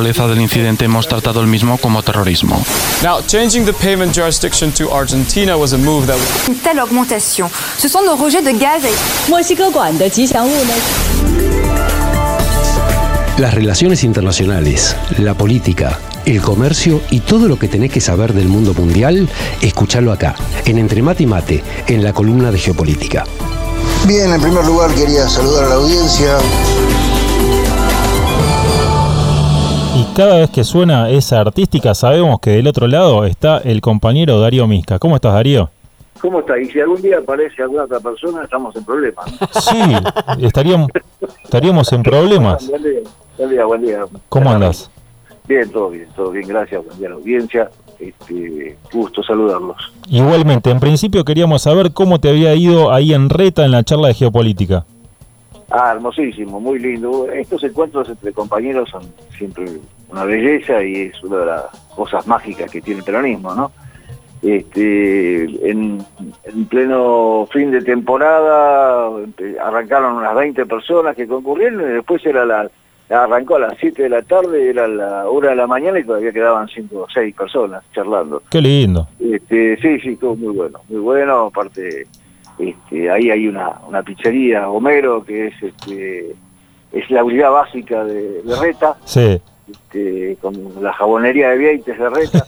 naturaleza del incidente, hemos tratado el mismo como terrorismo. Now, changing the payment jurisdiction to Argentina was a move that Une telle augmentation, ce sont nos rejets de gaz. 墨西哥管的吉祥物呢？ Las relaciones internacionales, la política, el comercio y todo lo que tenés que saber del mundo mundial, escuchalo acá, en Entre Mate y Mate, en la columna de Geopolítica. Bien, en primer lugar quería saludar a la audiencia. Y cada vez que suena esa artística sabemos que del otro lado está el compañero Darío Misca. ¿Cómo estás, Darío? ¿Cómo está? Y si algún día aparece alguna otra persona, estamos en problemas, ¿no? Sí, estaríamos en problemas. Buen día. ¿Cómo andás? Bien, todo bien, gracias. Buen día a la audiencia. Gusto saludarlos. Igualmente, en principio queríamos saber cómo te había ido ahí en Reta en la charla de Geopolítica. Hermosísimo, muy lindo. Estos encuentros entre compañeros son siempre una belleza y es una de las cosas mágicas que tiene el peronismo, ¿no? En pleno fin de temporada arrancaron unas 20 personas que concurrieron y después arrancó a las 7 de la tarde, era la 1 de la mañana y todavía quedaban 5 o 6 personas charlando. Qué lindo. Sí, todo muy bueno, aparte ahí hay una pizzería Homero que es la unidad básica de Reta, sí. Con la jabonería de Vieites de Reta.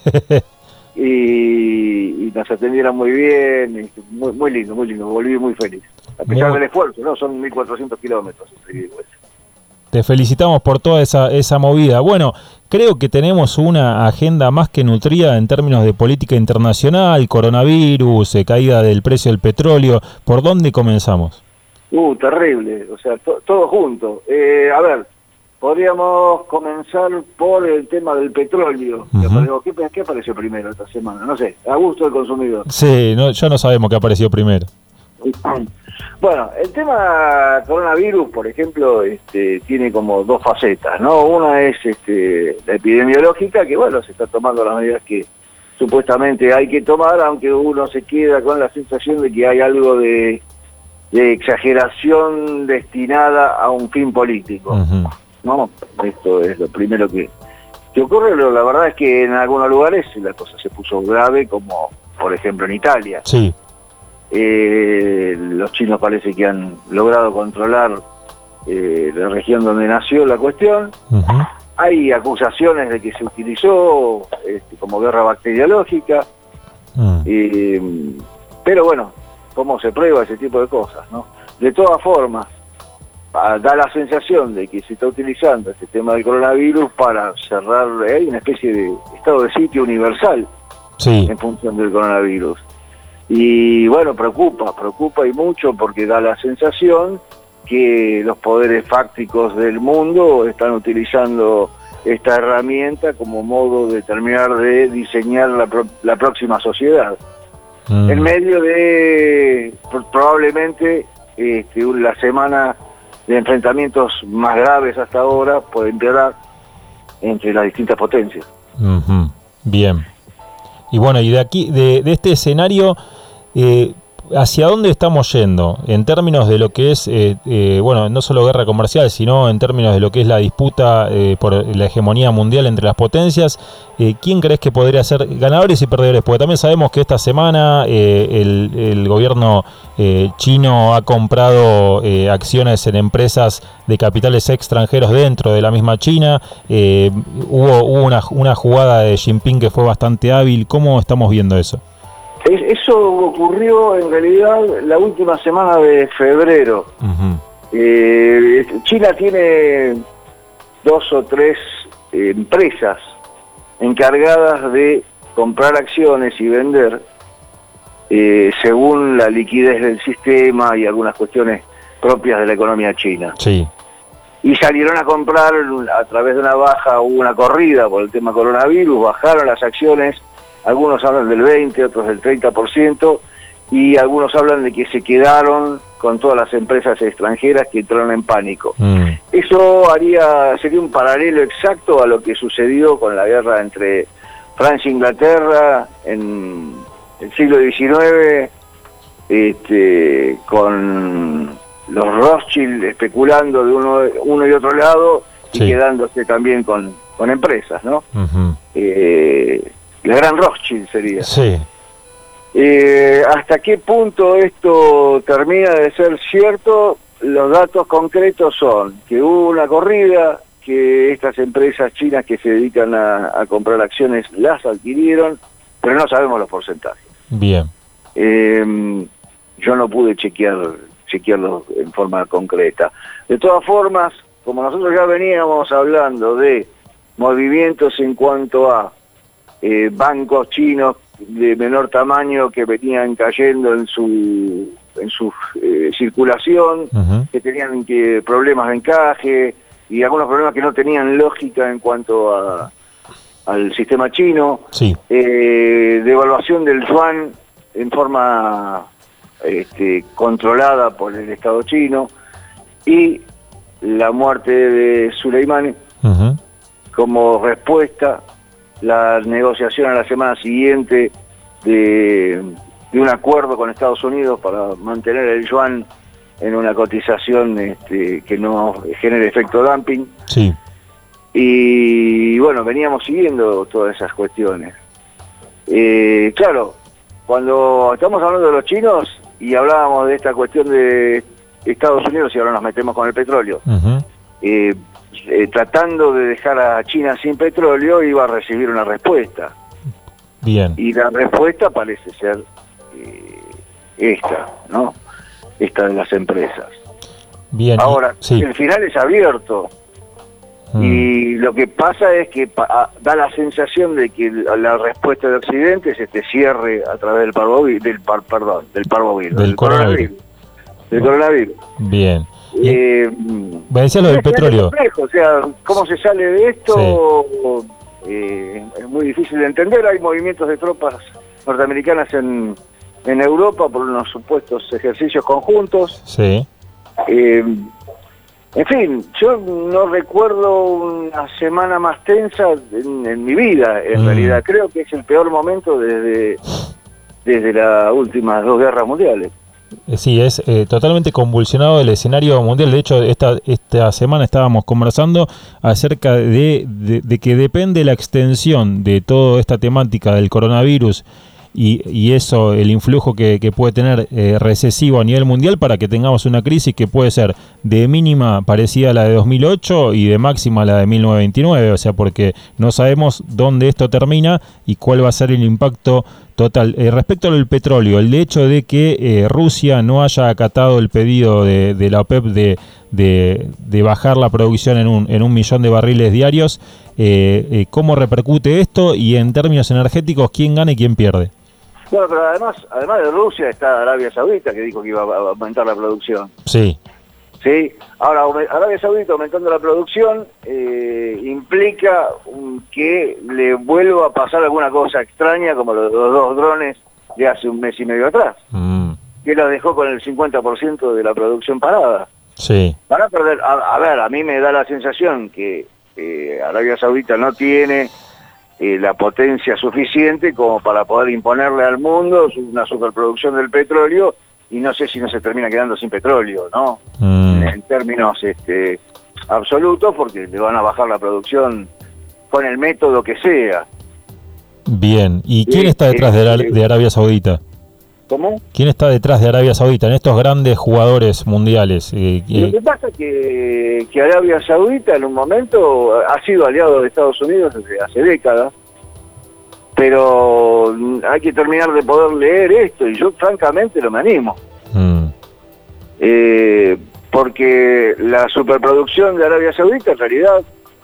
Y nos atendieron muy bien, muy lindo, volví muy feliz. A pesar del esfuerzo, ¿no? Son 1.400 kilómetros. Te felicitamos por toda esa movida. Bueno, creo que tenemos una agenda más que nutrida en términos de política internacional, coronavirus, caída del precio del petróleo. ¿Por dónde comenzamos? Terrible, o sea, todo junto. A ver, podríamos comenzar por el tema del petróleo. Uh-huh. ¿Qué apareció primero esta semana? No sé, a gusto del consumidor. Sí, ya no sabemos qué apareció primero. Bueno, el tema coronavirus, por ejemplo, tiene como dos facetas, ¿no? Una es la epidemiológica, que bueno, se está tomando las medidas que supuestamente hay que tomar, aunque uno se queda con la sensación de que hay algo de exageración destinada a un fin político. Uh-huh. No, esto es lo primero que ocurre. La verdad es que en algunos lugares la cosa se puso grave, como por ejemplo en Italia. Sí. Los chinos parece que han logrado controlar la región donde nació la cuestión. Uh-huh. Hay acusaciones de que se utilizó como guerra bacteriológica. Pero bueno, ¿cómo se prueba ese tipo de cosas, no? De todas formas, da la sensación de que se está utilizando este tema del coronavirus para cerrar una especie de estado de sitio universal, sí, en función del coronavirus. Y bueno, preocupa y mucho, porque da la sensación que los poderes fácticos del mundo están utilizando esta herramienta como modo de terminar de diseñar la próxima sociedad. En medio de probablemente la semana de enfrentamientos más graves hasta ahora puede empeorar entre las distintas potencias. Uh-huh. Bien. Y bueno, y de aquí, de este escenario, ¿hacia dónde estamos yendo? En términos de lo que es, bueno, no solo guerra comercial, sino en términos de lo que es la disputa por la hegemonía mundial entre las potencias. ¿Quién crees que podría ser ganadores y perdedores? Porque también sabemos que esta semana el gobierno chino ha comprado acciones en empresas de capitales extranjeros dentro de la misma China. Hubo una jugada de Jinping que fue bastante hábil. ¿Cómo estamos viendo eso? Eso ocurrió en realidad la última semana de febrero. Uh-huh. China tiene 2 o 3 empresas encargadas de comprar acciones y vender según la liquidez del sistema y algunas cuestiones propias de la economía china. Sí. Y salieron a comprar a través de una baja, hubo una corrida por el tema coronavirus, bajaron las acciones. Algunos hablan del 20%, otros del 30%, y algunos hablan de que se quedaron con todas las empresas extranjeras que entraron en pánico. Eso sería un paralelo exacto a lo que sucedió con la guerra entre Francia e Inglaterra en el siglo XIX, con los Rothschild especulando de uno y otro lado, sí, y quedándose también con empresas, ¿no? Uh-huh. La gran Rothschild sería. Sí. ¿Hasta qué punto esto termina de ser cierto? Los datos concretos son que hubo una corrida, que estas empresas chinas que se dedican a comprar acciones las adquirieron, pero no sabemos los porcentajes. Bien. Yo no pude chequearlo en forma concreta. De todas formas, como nosotros ya veníamos hablando de movimientos en cuanto a bancos chinos de menor tamaño que venían cayendo en su circulación, uh-huh, que tenían problemas de encaje y algunos problemas que no tenían lógica en cuanto al sistema chino, sí, devaluación del yuan en forma controlada por el Estado chino, y la muerte de Soleimani, uh-huh, como respuesta, la negociación a la semana siguiente de un acuerdo con Estados Unidos para mantener el yuan en una cotización que no genere efecto dumping. sí. Y bueno, veníamos siguiendo todas esas cuestiones. Claro, cuando estamos hablando de los chinos y hablábamos de esta cuestión de Estados Unidos, y ahora nos metemos con el petróleo, Uh-huh, tratando de dejar a China sin petróleo, iba a recibir una respuesta. bien. Y la respuesta parece ser esta, ¿no? Esta de las empresas. Bien. Ahora, sí. el final es abierto. Y lo que pasa es que da la sensación de que la respuesta de Occidente es este cierre a través del coronavirus. Bien. Me decía lo del es petróleo. Complejo, o sea, cómo se sale de esto, es muy difícil de entender. Hay movimientos de tropas norteamericanas en Europa por unos supuestos ejercicios conjuntos. Sí. En fin, yo no recuerdo una semana más tensa en mi vida, en realidad. Creo que es el peor momento desde las últimas 2 guerras mundiales. Sí, es totalmente convulsionado el escenario mundial. De hecho, esta semana estábamos conversando acerca de que depende la extensión de toda esta temática del coronavirus y eso, el influjo que puede tener recesivo a nivel mundial, para que tengamos una crisis que puede ser de mínima parecida a la de 2008 y de máxima a la de 1929, o sea, porque no sabemos dónde esto termina y cuál va a ser el impacto total. Respecto al petróleo, el hecho de que Rusia no haya acatado el pedido de la OPEP de bajar la producción en 1 millón de barriles diarios, ¿cómo repercute esto? Y en términos energéticos, ¿quién gana y quién pierde? Bueno, pero además de Rusia está Arabia Saudita, que dijo que iba a aumentar la producción. Sí. Sí. Ahora, Arabia Saudita aumentando la producción implica que le vuelva a pasar alguna cosa extraña, como los 2 drones de hace 1 mes y medio atrás, que los dejó con el 50% de la producción parada. Sí. Van a perder. A ver, a mí me da la sensación que Arabia Saudita no tiene la potencia suficiente como para poder imponerle al mundo una superproducción del petróleo, y no sé si no se termina quedando sin petróleo, ¿no? En términos absolutos, porque le van a bajar la producción con el método que sea. Bien. ¿Y quién está detrás de Arabia Saudita? ¿Cómo? ¿Quién está detrás de Arabia Saudita en estos grandes jugadores mundiales? Lo que pasa es que Arabia Saudita en un momento ha sido aliado de Estados Unidos desde hace décadas, pero hay que terminar de poder leer esto, y yo francamente no me animo. Porque la superproducción de Arabia Saudita en realidad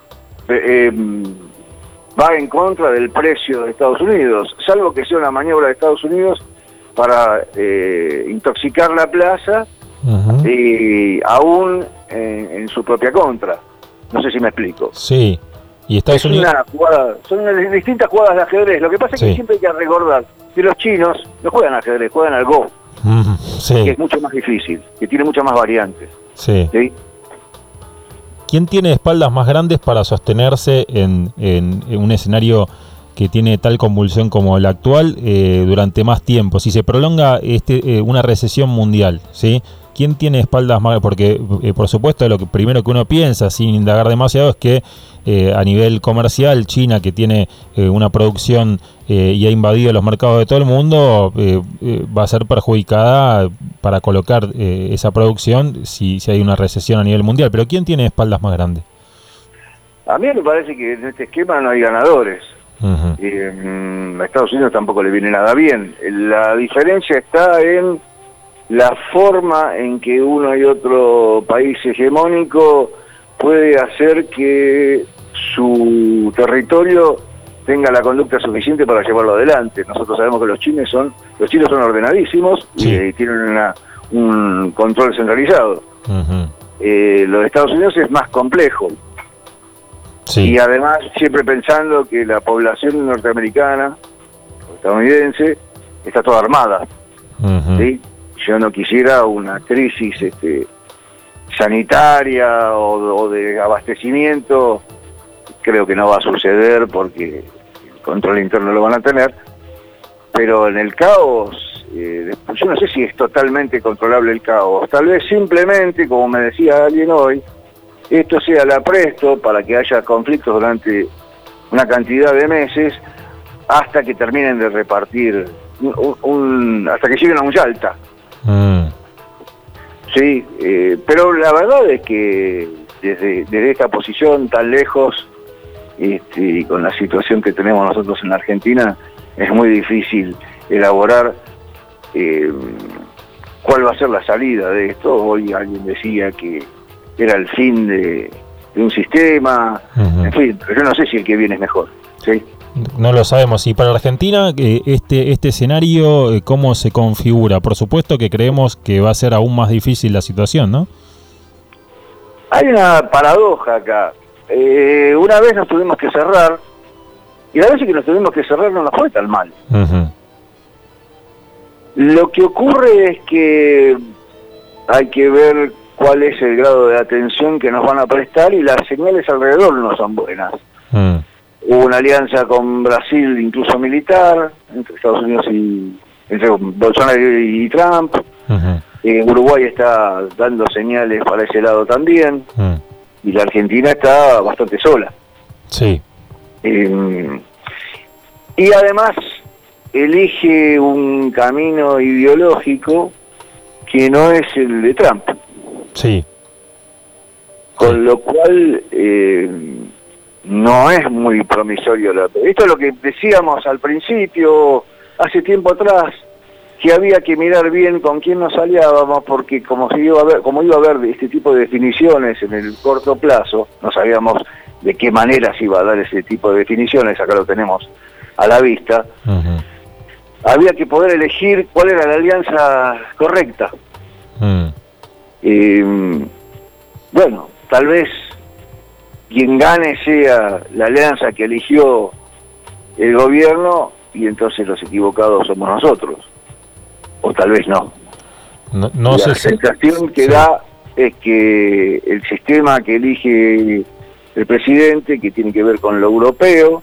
va en contra del precio de Estados Unidos, salvo que sea una maniobra de Estados Unidos para intoxicar la plaza, y aún en su propia contra. No sé si me explico. Sí. Y Estados Unidos... son distintas jugadas de ajedrez. Lo que pasa es que siempre hay que recordar que los chinos no juegan ajedrez, juegan al Go, que es mucho más difícil, que tiene muchas más variantes. Sí. ¿Quién tiene espaldas más grandes para sostenerse en un escenario que tiene tal convulsión como el actual durante más tiempo? Si se prolonga una recesión mundial, ¿sí? ¿quién tiene espaldas más? Porque, por supuesto, lo que primero que uno piensa, sin indagar demasiado, es que a nivel comercial, China, que tiene una producción y ha invadido los mercados de todo el mundo, va a ser perjudicada para colocar esa producción si hay una recesión a nivel mundial. Pero ¿quién tiene espaldas más grandes? A mí me parece que en este esquema no hay ganadores. Uh-huh. A Estados Unidos tampoco le viene nada bien. La diferencia está en la forma en que uno y otro país hegemónico puede hacer que su territorio tenga la conducta suficiente para llevarlo adelante. Nosotros sabemos que los chinos son ordenadísimos, sí, y tienen un control centralizado. Uh-huh. Los Estados Unidos es más complejo. Sí. Y además siempre pensando que la población norteamericana o estadounidense está toda armada. Uh-huh. ¿Sí? Yo no quisiera una crisis sanitaria o de abastecimiento. Creo que no va a suceder porque el control interno lo van a tener. Pero en el caos, yo no sé si es totalmente controlable el caos. Tal vez simplemente, como me decía alguien hoy, esto sea la presto para que haya conflictos durante una cantidad de meses hasta que terminen de repartir, hasta que lleguen a un Yalta. Sí, pero la verdad es que desde esta posición tan lejos, y con la situación que tenemos nosotros en la Argentina, es muy difícil elaborar cuál va a ser la salida de esto. Hoy alguien decía que era el fin de un sistema, uh-huh. En fin, pero yo no sé si el que viene es mejor, ¿sí? No lo sabemos. Y para Argentina, este escenario, ¿cómo se configura? Por supuesto que creemos que va a ser aún más difícil la situación, ¿no? Hay una paradoja acá. Una vez nos tuvimos que cerrar, y la vez que nos tuvimos que cerrar no nos fue tan mal. Uh-huh. Lo que ocurre es que hay que ver cuál es el grado de atención que nos van a prestar, y las señales alrededor no son buenas. Hubo una alianza con Brasil, incluso militar, entre Estados Unidos entre Bolsonaro y Trump. Uh-huh. Uruguay está dando señales para ese lado también. Y la Argentina está bastante sola. Sí. Y además elige un camino ideológico que no es el de Trump. Sí. Con lo cual no es muy promisorio. Esto es lo que decíamos al principio, hace tiempo atrás, que había que mirar bien con quién nos aliábamos, porque como iba a haber este tipo de definiciones en el corto plazo, no sabíamos de qué manera se iba a dar ese tipo de definiciones, acá lo tenemos a la vista. Uh-huh. Había que poder elegir cuál era la alianza correcta. Bueno, tal vez quien gane sea la alianza que eligió el gobierno, y entonces los equivocados somos nosotros. O tal vez no. No sé. La sensación que da es que el sistema que elige el presidente, que tiene que ver con lo europeo,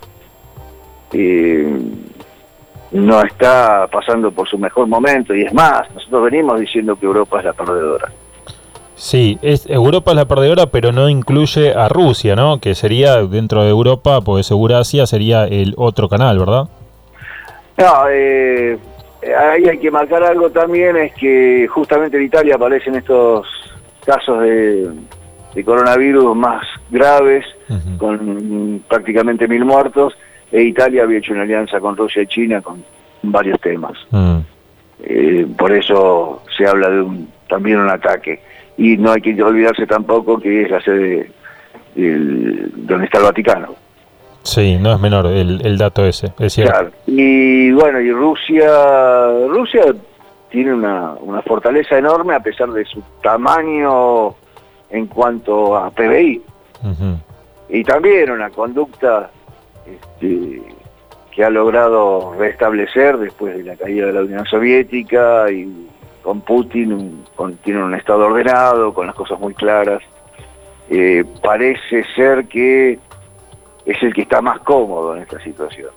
no está pasando por su mejor momento, y es más, nosotros venimos diciendo que Europa es la perdedora. Sí, Europa es la perdedora, pero no incluye a Rusia, ¿no? Que sería dentro de Europa, pues Eurasia sería el otro canal, ¿verdad? No, ahí hay que marcar algo también, es que justamente en Italia aparecen estos casos de coronavirus más graves, uh-huh, con prácticamente 1.000 muertos, e Italia había hecho una alianza con Rusia y China con varios temas. Uh-huh. Por eso se habla de también un ataque. Y no hay que olvidarse tampoco que es la sede donde está el Vaticano. Sí, no es menor el dato ese, es cierto. Claro. Y bueno, y Rusia tiene una fortaleza enorme a pesar de su tamaño en cuanto a PBI. Uh-huh. Y también una conducta que ha logrado restablecer después de la caída de la Unión Soviética, y con Putin tiene un estado ordenado, con las cosas muy claras. Parece ser que es el que está más cómodo en esta situación.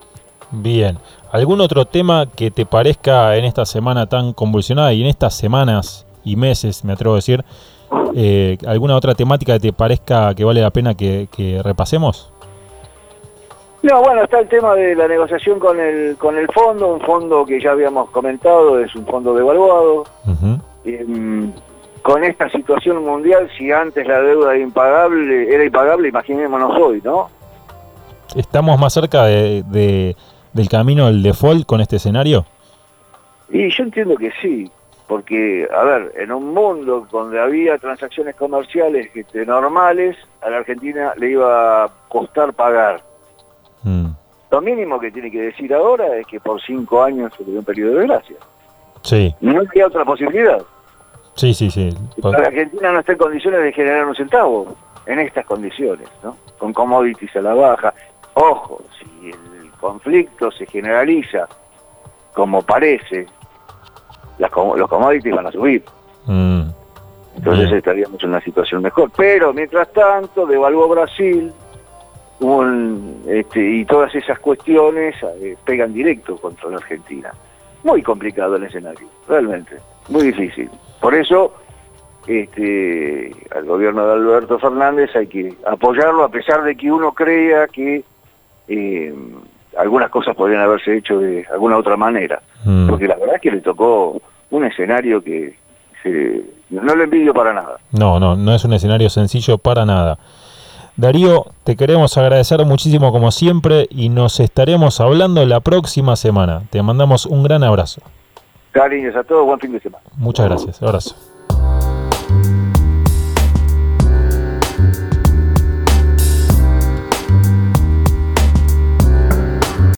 Bien. ¿Algún otro tema que te parezca en esta semana tan convulsionada y en estas semanas y meses, me atrevo a decir. ¿Alguna otra temática que te parezca que vale la pena que repasemos? No, bueno, está el tema de la negociación con el fondo, un fondo que ya habíamos comentado, es un fondo devaluado. Uh-huh. Con esta situación mundial, si antes la deuda era impagable, imaginémonos hoy, ¿no? ¿Estamos más cerca del camino del default con este escenario? Y yo entiendo que sí, porque, a ver, en un mundo donde había transacciones comerciales normales, a la Argentina le iba a costar pagar. Lo mínimo que tiene que decir ahora es que por 5 años se le dio un periodo de gracia. Sí. No había otra posibilidad. Sí. La Argentina no está en condiciones de generar un centavo en estas condiciones, ¿no? Con commodities a la baja. Ojo, si el conflicto se generaliza como parece, los commodities van a subir. Entonces estaríamos en una situación mejor. Pero mientras tanto, devaluó Brasil, y todas esas cuestiones pegan directo contra la Argentina. Muy complicado el escenario, realmente, muy difícil. Por eso, al gobierno de Alberto Fernández hay que apoyarlo, a pesar de que uno crea que algunas cosas podrían haberse hecho de alguna otra manera. Porque la verdad es que le tocó un escenario que no lo envidio para nada. No es un escenario sencillo para nada. Darío, te queremos agradecer muchísimo como siempre y nos estaremos hablando la próxima semana. Te mandamos un gran abrazo. Cariños a todos, buen fin de semana. Muchas gracias, abrazo.